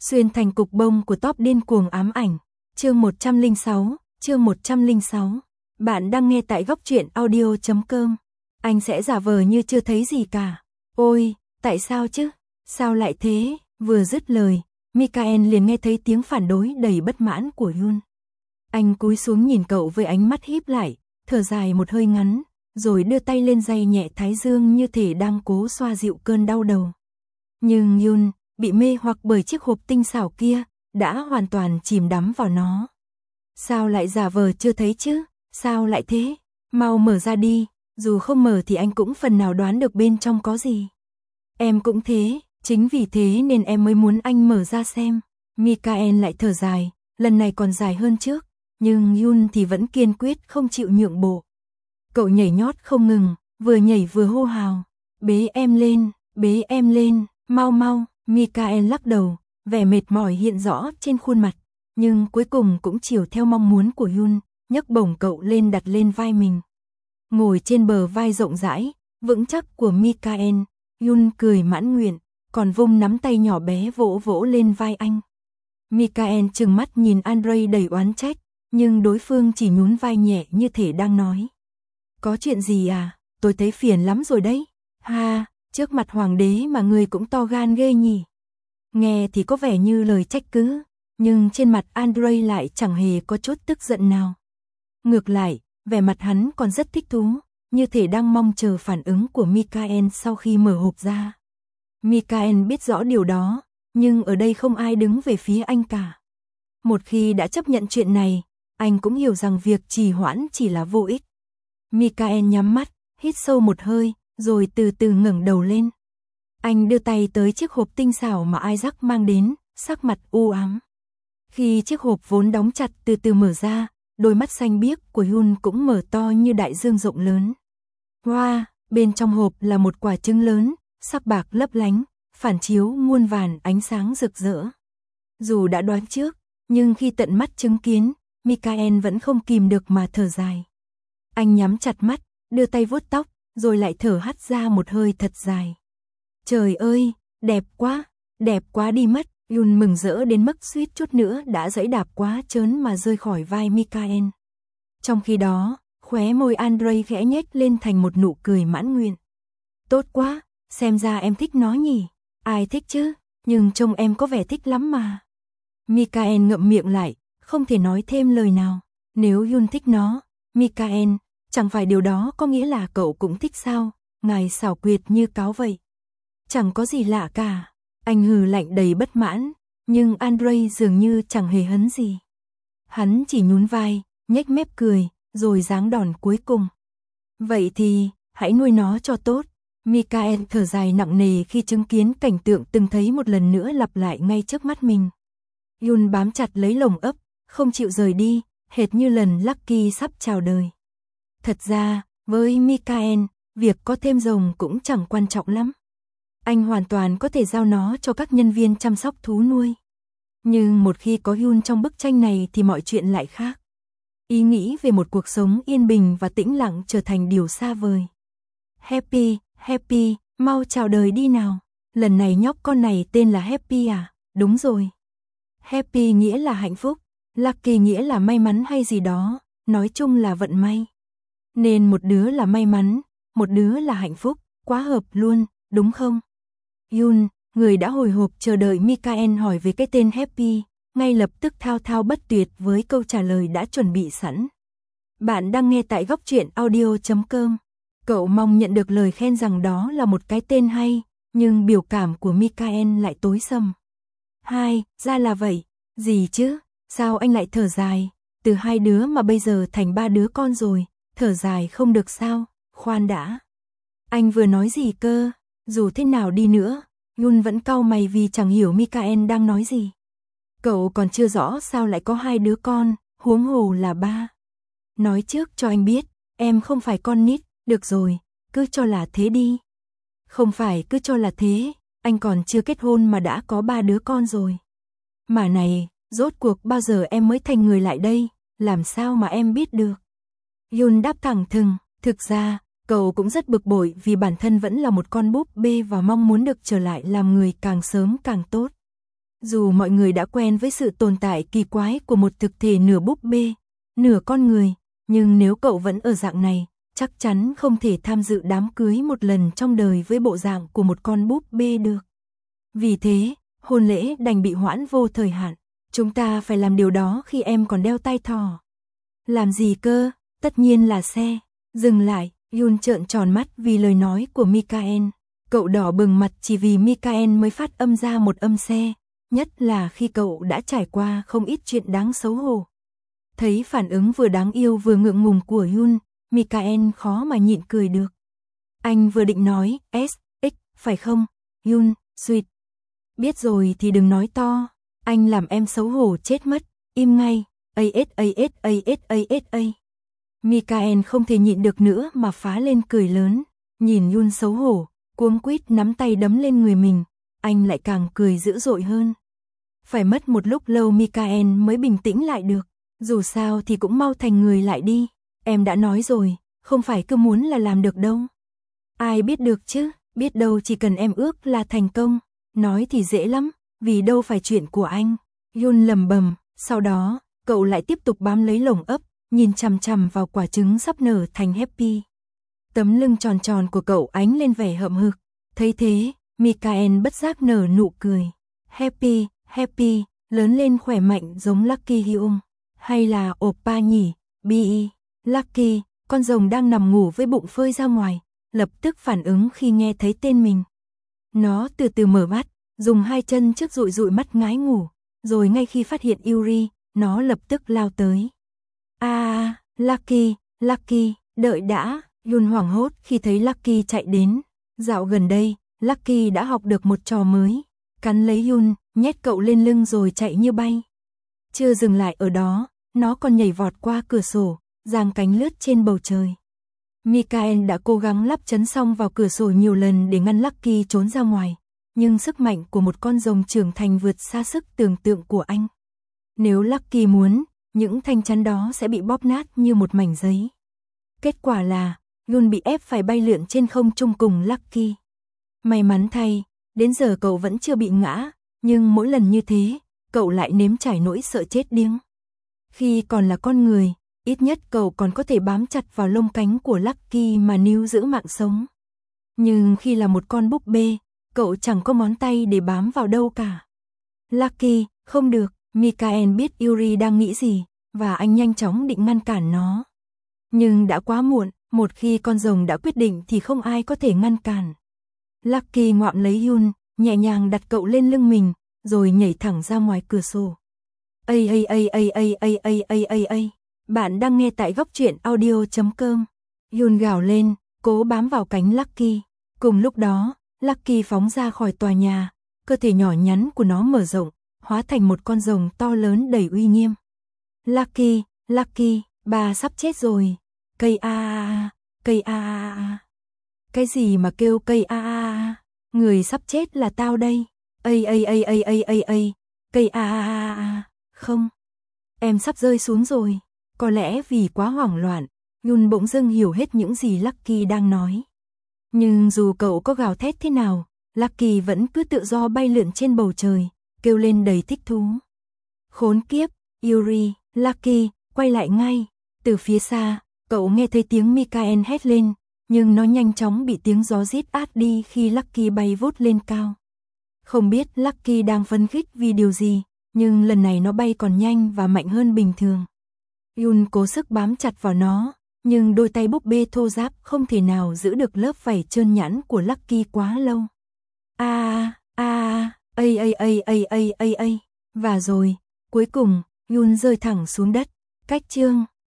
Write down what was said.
Xuyên thành cục bông của top điên cuồng ám ảnh. Chương 106. Bạn đang nghe tại góc truyện audio.com. Anh sẽ giả vờ như chưa thấy gì cả. Ôi, tại sao chứ? Sao lại thế? Vừa dứt lời, Mikael liền nghe thấy tiếng phản đối đầy bất mãn của Yun. Anh cúi xuống nhìn cậu với ánh mắt híp lại, thở dài một hơi ngắn, rồi đưa tay lên day nhẹ thái dương như thể đang cố xoa dịu cơn đau đầu. Nhưng Yun, bị mê hoặc bởi chiếc hộp tinh xảo kia, đã hoàn toàn chìm đắm vào nó. Sao lại giả vờ chưa thấy chứ? Sao lại thế? Mau mở ra đi, dù không mở thì anh cũng phần nào đoán được bên trong có gì. Em cũng thế, chính vì thế nên em mới muốn anh mở ra xem. Mikael lại thở dài, lần này còn dài hơn trước, nhưng Yun thì vẫn kiên quyết không chịu nhượng bộ. Cậu nhảy nhót không ngừng, vừa nhảy vừa hô hào. Bế em lên, mau mau. Mikael lắc đầu, vẻ mệt mỏi hiện rõ trên khuôn mặt, nhưng cuối cùng cũng chiều theo mong muốn của Yun, nhấc bổng cậu lên đặt lên vai mình. Ngồi trên bờ vai rộng rãi, vững chắc của Mikael, Yun cười mãn nguyện, còn vung nắm tay nhỏ bé vỗ vỗ lên vai anh. Mikael trừng mắt nhìn Andrei đầy oán trách, nhưng đối phương chỉ nhún vai nhẹ như thể đang nói. Có chuyện gì à, tôi thấy phiền lắm rồi đấy. Ha, trước mặt hoàng đế mà người cũng to gan ghê nhỉ. Nghe thì có vẻ như lời trách cứ, nhưng trên mặt Andrei lại chẳng hề có chút tức giận nào. Ngược lại, vẻ mặt hắn còn rất thích thú, như thể đang mong chờ phản ứng của Mikael sau khi mở hộp ra. Mikael biết rõ điều đó, nhưng ở đây không ai đứng về phía anh cả. Một khi đã chấp nhận chuyện này, anh cũng hiểu rằng việc trì hoãn chỉ là vô ích. Mikael nhắm mắt, hít sâu một hơi, rồi từ từ ngẩng đầu lên. Anh đưa tay tới chiếc hộp tinh xảo mà Isaac mang đến, sắc mặt u ám. Khi chiếc hộp vốn đóng chặt từ từ mở ra, đôi mắt xanh biếc của Yun cũng mở to như đại dương rộng lớn. Wow, bên trong hộp là một quả trứng lớn, sắc bạc lấp lánh, phản chiếu muôn vàn ánh sáng rực rỡ. Dù đã đoán trước, nhưng khi tận mắt chứng kiến, Mikael vẫn không kìm được mà thở dài. Anh nhắm chặt mắt, đưa tay vuốt tóc, rồi lại thở hắt ra một hơi thật dài. Trời ơi, đẹp quá đi mất. Yun mừng rỡ đến mức suýt chút nữa đã giẫy đạp quá trớn mà rơi khỏi vai Mikael. Trong khi đó, khóe môi Andrei khẽ nhếch lên thành một nụ cười mãn nguyện. Tốt quá, xem ra em thích nó nhỉ. Ai thích chứ, nhưng trông em có vẻ thích lắm mà. Mikael ngậm miệng lại, không thể nói thêm lời nào. Nếu Yun thích nó, Mikael, chẳng phải điều đó có nghĩa là cậu cũng thích sao? Ngài xảo quyệt như cáo vậy. Chẳng có gì lạ cả. Anh hừ lạnh đầy bất mãn, nhưng Andrei dường như chẳng hề hấn gì. Hắn chỉ nhún vai, nhếch mép cười, rồi giáng đòn cuối cùng. Vậy thì, hãy nuôi nó cho tốt. Mikael thở dài nặng nề khi chứng kiến cảnh tượng từng thấy một lần nữa lặp lại ngay trước mắt mình. Yun bám chặt lấy lồng ấp, không chịu rời đi, hệt như lần Lucky sắp chào đời. Thật ra, với Mikael, việc có thêm rồng cũng chẳng quan trọng lắm. Anh hoàn toàn có thể giao nó cho các nhân viên chăm sóc thú nuôi. Nhưng một khi có Yun trong bức tranh này thì mọi chuyện lại khác. Ý nghĩ về một cuộc sống yên bình và tĩnh lặng trở thành điều xa vời. Happy, mau chào đời đi nào. Lần này nhóc con này tên là Happy à? Đúng rồi. Happy nghĩa là hạnh phúc, Lucky nghĩa là may mắn hay gì đó, nói chung là vận may. Nên một đứa là may mắn, một đứa là hạnh phúc, quá hợp luôn, đúng không? Yun, người đã hồi hộp chờ đợi Mikael hỏi về cái tên Happy, ngay lập tức thao thao bất tuyệt với câu trả lời đã chuẩn bị sẵn. Bạn đang nghe tại góc truyện audio.com. Cậu mong nhận được lời khen rằng đó là một cái tên hay, nhưng biểu cảm của Mikael lại tối sầm. Ra là vậy, gì chứ, sao anh lại thở dài, từ 2 đứa mà bây giờ thành 3 đứa con rồi, thở dài không được sao, khoan đã. Anh vừa nói gì cơ? Dù thế nào đi nữa, Yun vẫn cau mày vì chẳng hiểu Mikael đang nói gì. Cậu còn chưa rõ sao lại có 2 đứa con, huống hồ là 3. Nói trước cho anh biết, em không phải con nít, được rồi, cứ cho là thế đi. Không phải cứ cho là thế, anh còn chưa kết hôn mà đã có 3 đứa con rồi. Mà này, rốt cuộc bao giờ em mới thành người lại đây, làm sao mà em biết được? Yun đáp thẳng thừng, thực ra, cậu cũng rất bực bội vì bản thân vẫn là một con búp bê và mong muốn được trở lại làm người càng sớm càng tốt. Dù mọi người đã quen với sự tồn tại kỳ quái của một thực thể nửa búp bê, nửa con người, nhưng nếu cậu vẫn ở dạng này, chắc chắn không thể tham dự đám cưới một lần trong đời với bộ dạng của một con búp bê được. Vì thế, hôn lễ đành bị hoãn vô thời hạn. Chúng ta phải làm điều đó khi em còn đeo tai thỏ. Làm gì cơ? Tất nhiên là xe. Dừng lại, Yun trợn tròn mắt vì lời nói của Mikael. Cậu đỏ bừng mặt chỉ vì Mikael mới phát âm ra một âm xe, nhất là khi cậu đã trải qua không ít chuyện đáng xấu hổ. Thấy phản ứng vừa đáng yêu vừa ngượng ngùng của Yun, Mikael khó mà nhịn cười được. Anh vừa định nói S, X, phải không? Yun, sweet. Biết rồi thì đừng nói to, anh làm em xấu hổ chết mất, im ngay, ASASASASA. Mikael không thể nhịn được nữa mà phá lên cười lớn, nhìn Yun xấu hổ, cuống quýt nắm tay đấm lên người mình, anh lại càng cười dữ dội hơn. Phải mất một lúc lâu Mikael mới bình tĩnh lại được, dù sao thì cũng mau thành người lại đi, em đã nói rồi, không phải cứ muốn là làm được đâu. Ai biết được chứ, biết đâu chỉ cần em ước là thành công, nói thì dễ lắm, vì đâu phải chuyện của anh. Yun lầm bầm, sau đó, cậu lại tiếp tục bám lấy lồng ấp, nhìn chằm chằm vào quả trứng sắp nở thành Happy. Tấm lưng tròn tròn của cậu ánh lên vẻ hậm hực, thấy thế, Mikael bất giác nở nụ cười. Happy, Happy, lớn lên khỏe mạnh giống Lucky Hyung, hay là Oppa nhỉ, Bi, Lucky, con rồng đang nằm ngủ với bụng phơi ra ngoài, lập tức phản ứng khi nghe thấy tên mình. Nó từ từ mở mắt, dùng hai chân trước dụi dụi mắt ngái ngủ, rồi ngay khi phát hiện Yuri, nó lập tức lao tới. Lucky, Lucky, đợi đã, Yun hoảng hốt khi thấy Lucky chạy đến. Dạo gần đây, Lucky đã học được một trò mới, cắn lấy Yun, nhét cậu lên lưng rồi chạy như bay. Chưa dừng lại ở đó, nó còn nhảy vọt qua cửa sổ, giang cánh lướt trên bầu trời. Mikael đã cố gắng lắp chấn song vào cửa sổ nhiều lần để ngăn Lucky trốn ra ngoài, nhưng sức mạnh của một con rồng trưởng thành vượt xa sức tưởng tượng của anh. Nếu Lucky muốn, những thanh chắn đó sẽ bị bóp nát như một mảnh giấy. Kết quả là, Yun bị ép phải bay lượn trên không trung cùng Lucky. May mắn thay, đến giờ cậu vẫn chưa bị ngã, nhưng mỗi lần như thế, cậu lại nếm trải nỗi sợ chết điếng. Khi còn là con người, ít nhất cậu còn có thể bám chặt vào lông cánh của Lucky mà níu giữ mạng sống. Nhưng khi là một con búp bê, cậu chẳng có ngón tay để bám vào đâu cả. Lucky, không được, Mikael biết Yuri đang nghĩ gì, và anh nhanh chóng định ngăn cản nó. Nhưng đã quá muộn, một khi con rồng đã quyết định thì không ai có thể ngăn cản. Lucky ngoạm lấy Yun, nhẹ nhàng đặt cậu lên lưng mình, rồi nhảy thẳng ra ngoài cửa sổ. Bạn đang nghe tại góc truyện audio.com. Yun gào lên, cố bám vào cánh Lucky. Cùng lúc đó, Lucky phóng ra khỏi tòa nhà, cơ thể nhỏ nhắn của nó mở rộng, hóa thành một con rồng to lớn đầy uy nghiêm. Lucky, Lucky, bà sắp chết rồi. Cây cây Cái gì mà kêu cây người sắp chết là tao đây. Cây không. Em sắp rơi xuống rồi. Có lẽ vì quá hoảng loạn, Yun bỗng dưng hiểu hết những gì Lucky đang nói. Nhưng dù cậu có gào thét thế nào, Lucky vẫn cứ tự do bay lượn trên bầu trời, kêu lên đầy thích thú. Khốn kiếp, Yuri, Lucky, quay lại ngay. Từ phía xa, cậu nghe thấy tiếng Mikael hét lên, nhưng nó nhanh chóng bị tiếng gió rít át đi khi Lucky bay vút lên cao. Không biết Lucky đang phấn khích vì điều gì, nhưng lần này nó bay còn nhanh và mạnh hơn bình thường. Yun cố sức bám chặt vào nó, nhưng đôi tay búp bê thô ráp không thể nào giữ được lớp vảy trơn nhẵn của Lucky quá lâu. Và rồi, cuối cùng, Yun rơi thẳng xuống đất, cách chương